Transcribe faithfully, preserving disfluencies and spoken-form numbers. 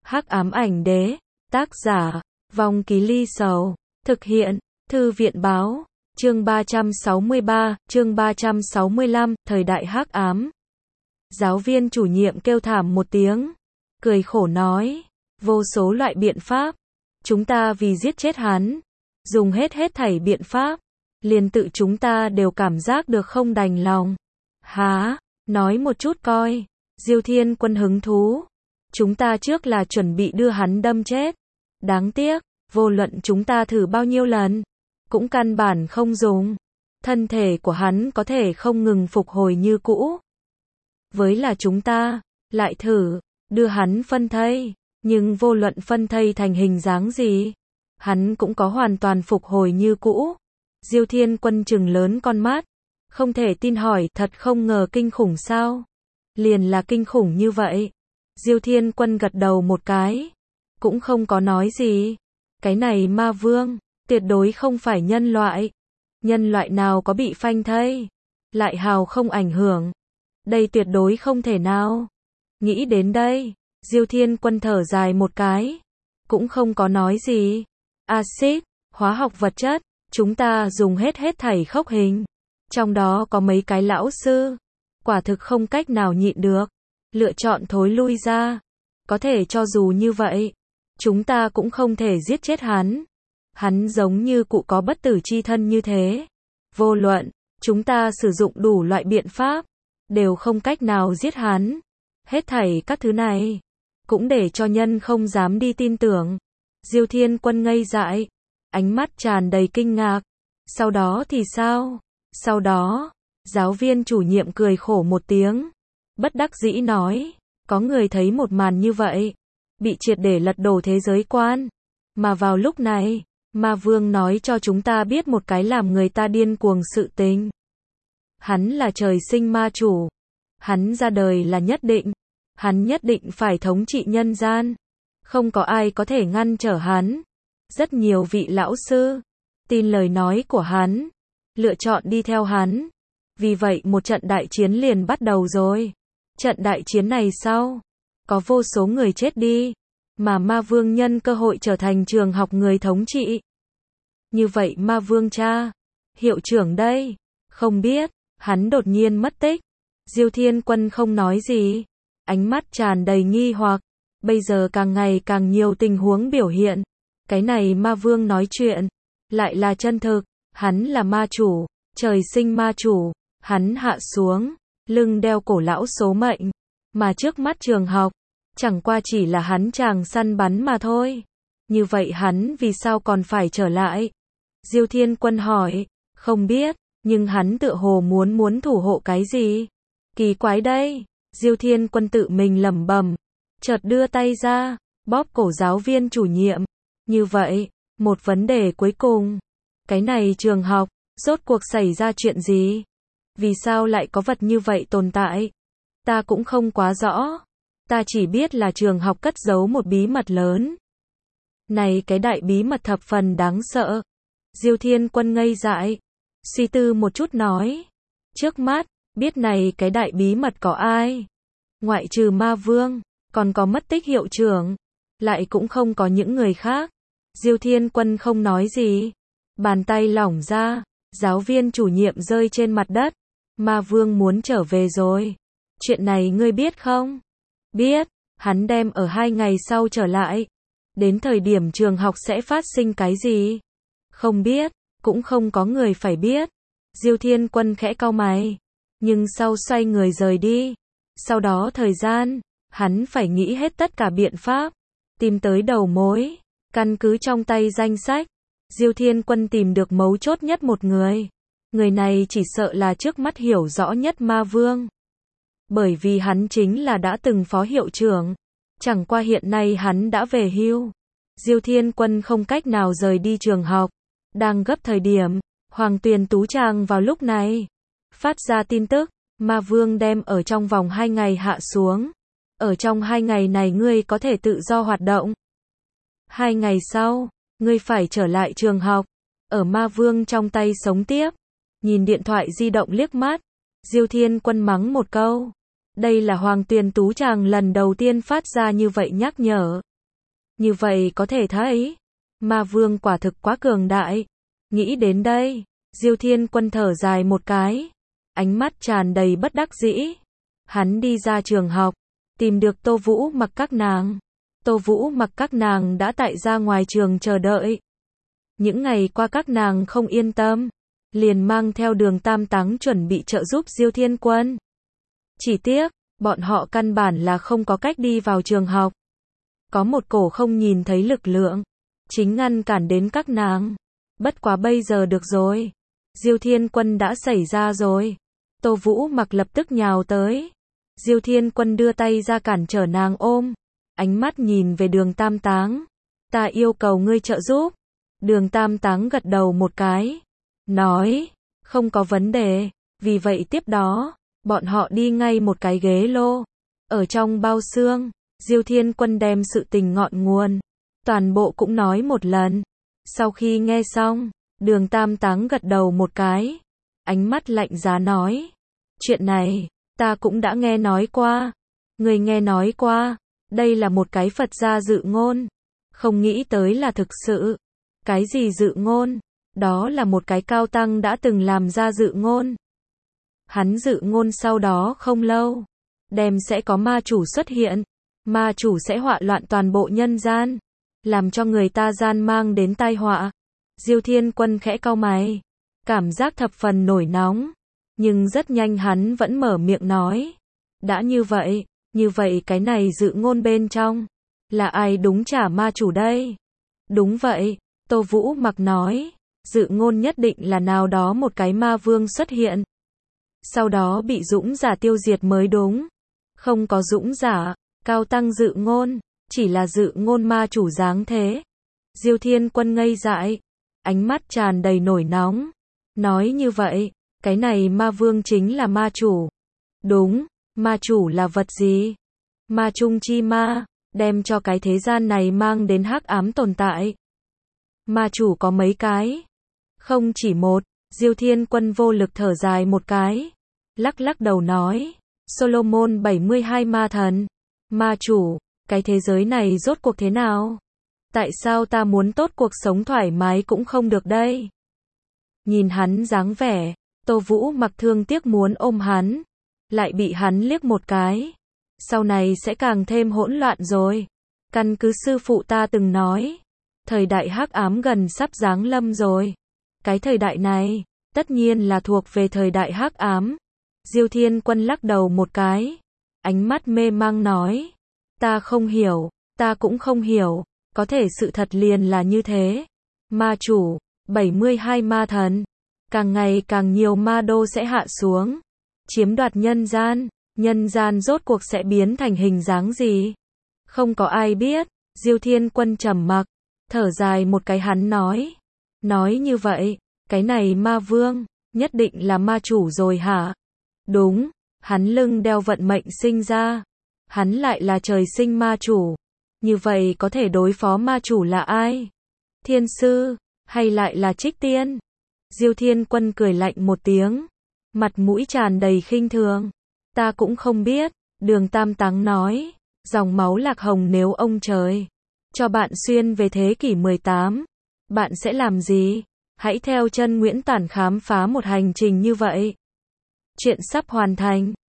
Hắc ám ảnh đế, tác giả, Vong Ký Ly Sầu, thực hiện, Thư viện báo, chương ba trăm sáu mươi ba, chương ba trăm sáu mươi lăm, thời đại hắc ám. Giáo viên chủ nhiệm kêu thảm một tiếng, cười khổ nói, vô số loại biện pháp, chúng ta vì giết chết hắn, dùng hết hết thảy biện pháp, liền tự chúng ta đều cảm giác được không đành lòng. Hả, nói một chút coi. Diêu Thiên Quân hứng thú. Chúng ta trước là chuẩn bị đưa hắn đâm chết. Đáng tiếc, vô luận chúng ta thử bao nhiêu lần, cũng căn bản không dùng. Thân thể của hắn có thể không ngừng phục hồi như cũ. Với là chúng ta, lại thử, đưa hắn phân thây. Nhưng vô luận phân thây thành hình dáng gì, hắn cũng có hoàn toàn phục hồi như cũ. Diêu Thiên Quân trừng lớn con mắt, không thể tin hỏi, thật không ngờ kinh khủng sao? Liền là kinh khủng như vậy. Diêu Thiên Quân gật đầu một cái, cũng không có nói gì. Cái này ma vương, tuyệt đối không phải nhân loại. Nhân loại nào có bị phanh thây, lại hào không ảnh hưởng. Đây tuyệt đối không thể nào. Nghĩ đến đây, Diêu Thiên Quân thở dài một cái, cũng không có nói gì. Axit, hóa học vật chất, chúng ta dùng hết hết thảy khốc hình. Trong đó có mấy cái lão sư, quả thực không cách nào nhịn được, lựa chọn thối lui ra. Có thể cho dù như vậy, chúng ta cũng không thể giết chết hắn. Hắn giống như cụ có bất tử chi thân như thế. Vô luận, chúng ta sử dụng đủ loại biện pháp, đều không cách nào giết hắn. Hết thảy các thứ này, cũng để cho nhân không dám đi tin tưởng. Diêu Thiên Quân ngây dại, ánh mắt tràn đầy kinh ngạc. Sau đó thì sao? Sau đó, giáo viên chủ nhiệm cười khổ một tiếng, bất đắc dĩ nói, có người thấy một màn như vậy, bị triệt để lật đổ thế giới quan. Mà vào lúc này, ma vương nói cho chúng ta biết một cái làm người ta điên cuồng sự tình. Hắn là trời sinh ma chủ. Hắn ra đời là nhất định. Hắn nhất định phải thống trị nhân gian. Không có ai có thể ngăn trở hắn. Rất nhiều vị lão sư tin lời nói của hắn, lựa chọn đi theo hắn. Vì vậy một trận đại chiến liền bắt đầu rồi. Trận đại chiến này sau, có vô số người chết đi, mà ma vương nhân cơ hội trở thành trường học người thống trị. Như vậy ma vương cha, hiệu trưởng đây, không biết, hắn đột nhiên mất tích. Diêu Thiên Quân không nói gì, ánh mắt tràn đầy nghi hoặc. Bây giờ càng ngày càng nhiều tình huống biểu hiện. Cái này ma vương nói chuyện, lại là chân thực. Hắn là ma chủ, trời sinh ma chủ. Hắn hạ xuống, lưng đeo cổ lão số mệnh. Mà trước mắt trường học, chẳng qua chỉ là hắn chàng săn bắn mà thôi. Như vậy hắn vì sao còn phải trở lại? Diêu Thiên Quân hỏi, không biết, nhưng hắn tựa hồ muốn muốn thủ hộ cái gì? Kỳ quái đây. Diêu Thiên Quân tự mình lẩm bẩm, chợt đưa tay ra, bóp cổ giáo viên chủ nhiệm. Như vậy, một vấn đề cuối cùng. Cái này trường học, rốt cuộc xảy ra chuyện gì? Vì sao lại có vật như vậy tồn tại? Ta cũng không quá rõ. Ta chỉ biết là trường học cất giấu một bí mật lớn. Này cái đại bí mật thập phần đáng sợ. Diêu Thiên Quân ngây dại, suy tư một chút nói. Trước mắt, biết này cái đại bí mật có ai? Ngoại trừ ma vương, còn có mất tích hiệu trưởng. Lại cũng không có những người khác. Diêu Thiên Quân không nói gì. Bàn tay lỏng ra, giáo viên chủ nhiệm rơi trên mặt đất. Ma vương muốn trở về rồi. Chuyện này ngươi biết không? Biết, hắn đem ở hai ngày sau trở lại. Đến thời điểm trường học sẽ phát sinh cái gì? Không biết, cũng không có người phải biết. Diêu Thiên Quân khẽ cau mày, nhưng sau xoay người rời đi. Sau đó thời gian, hắn phải nghĩ hết tất cả biện pháp, tìm tới đầu mối. Căn cứ trong tay danh sách, Diêu Thiên Quân tìm được mấu chốt nhất một người. Người này chỉ sợ là trước mắt hiểu rõ nhất ma vương. Bởi vì hắn chính là đã từng phó hiệu trưởng. Chẳng qua hiện nay hắn đã về hưu. Diêu Thiên Quân không cách nào rời đi trường học. Đang gấp thời điểm, Hoàng Tuyền Tú Trang vào lúc này phát ra tin tức, ma vương đem ở trong vòng hai ngày hạ xuống. Ở trong hai ngày này ngươi có thể tự do hoạt động. Hai ngày sau, ngươi phải trở lại trường học. Ở ma vương trong tay sống tiếp. Nhìn điện thoại di động liếc mắt, Diêu Thiên Quân mắng một câu. Đây là Hoàng Tuyền Tú Trang lần đầu tiên phát ra như vậy nhắc nhở. Như vậy có thể thấy, ma vương quả thực quá cường đại. Nghĩ đến đây, Diêu Thiên Quân thở dài một cái, ánh mắt tràn đầy bất đắc dĩ. Hắn đi ra trường học, tìm được Tô Vũ Mặc các nàng. Tô Vũ Mặc các nàng đã tại ra ngoài trường chờ đợi. Những ngày qua các nàng không yên tâm, liền mang theo Đường Tam Táng chuẩn bị trợ giúp Diêu Thiên Quân. Chỉ tiếc, bọn họ căn bản là không có cách đi vào trường học. Có một cổ không nhìn thấy lực lượng, chính ngăn cản đến các nàng. Bất quá bây giờ được rồi, Diêu Thiên Quân đã xảy ra rồi. Tô Vũ Mặc lập tức nhào tới. Diêu Thiên Quân đưa tay ra cản trở nàng ôm, ánh mắt nhìn về Đường Tam Táng. Ta yêu cầu ngươi trợ giúp. Đường Tam Táng gật đầu một cái, nói, không có vấn đề. Vì vậy tiếp đó, bọn họ đi ngay một cái ghế lô. Ở trong bao xương, Diêu Thiên Quân đem sự tình ngọn nguồn, toàn bộ cũng nói một lần. Sau khi nghe xong, Đường Tam Táng gật đầu một cái, ánh mắt lạnh giá nói, chuyện này, ta cũng đã nghe nói qua. Người nghe nói qua, đây là một cái Phật gia dự ngôn, không nghĩ tới là thực sự. Cái gì dự ngôn? Đó là một cái cao tăng đã từng làm ra dự ngôn. Hắn dự ngôn sau đó không lâu, đem sẽ có ma chủ xuất hiện, ma chủ sẽ họa loạn toàn bộ nhân gian, làm cho người ta gian mang đến tai họa. Diêu Thiên Quân khẽ cau mày, cảm giác thập phần nổi nóng, nhưng rất nhanh hắn vẫn mở miệng nói, đã như vậy, như vậy cái này dự ngôn bên trong, là ai đúng trả ma chủ đây? Đúng vậy, Tô Vũ Mặc nói, dự ngôn nhất định là nào đó một cái ma vương xuất hiện, sau đó bị dũng giả tiêu diệt mới đúng. Không có dũng giả, cao tăng dự ngôn, chỉ là dự ngôn ma chủ dáng thế. Diêu Thiên Quân ngây dại, ánh mắt tràn đầy nổi nóng, nói như vậy, cái này ma vương chính là ma chủ. Đúng, ma chủ là vật gì? Ma trung chi ma, đem cho cái thế gian này mang đến hắc ám tồn tại. Ma chủ có mấy cái? Không chỉ một. Diêu Thiên Quân vô lực thở dài một cái, lắc lắc đầu nói, Solomon bảy mươi hai ma thần. Ma chủ, cái thế giới này rốt cuộc thế nào? Tại sao ta muốn tốt cuộc sống thoải mái cũng không được đây? Nhìn hắn dáng vẻ, Tô Vũ Mặc thương tiếc muốn ôm hắn, lại bị hắn liếc một cái. Sau này sẽ càng thêm hỗn loạn rồi. Căn cứ sư phụ ta từng nói, thời đại hắc ám gần sắp giáng lâm rồi. Cái thời đại này, tất nhiên là thuộc về thời đại hắc ám. Diêu Thiên Quân lắc đầu một cái, ánh mắt mê mang nói, ta không hiểu, ta cũng không hiểu, có thể sự thật liền là như thế. Ma chủ, bảy mươi hai ma thần, càng ngày càng nhiều ma đô sẽ hạ xuống, chiếm đoạt nhân gian, nhân gian rốt cuộc sẽ biến thành hình dáng gì? Không có ai biết. Diêu Thiên Quân trầm mặc, thở dài một cái, hắn nói, nói như vậy, cái này ma vương, nhất định là ma chủ rồi hả? Đúng, hắn lưng đeo vận mệnh sinh ra, hắn lại là trời sinh ma chủ. Như vậy có thể đối phó ma chủ là ai? Thiên sư, hay lại là Trích Tiên? Diêu Thiên Quân cười lạnh một tiếng, mặt mũi tràn đầy khinh thường. Ta cũng không biết. Đường Tam Táng nói, dòng máu lạc hồng nếu ông trời cho bạn xuyên về thế kỷ mười tám, bạn sẽ làm gì? Hãy theo chân Nguyễn Tản khám phá một hành trình như vậy. Chuyện sắp hoàn thành.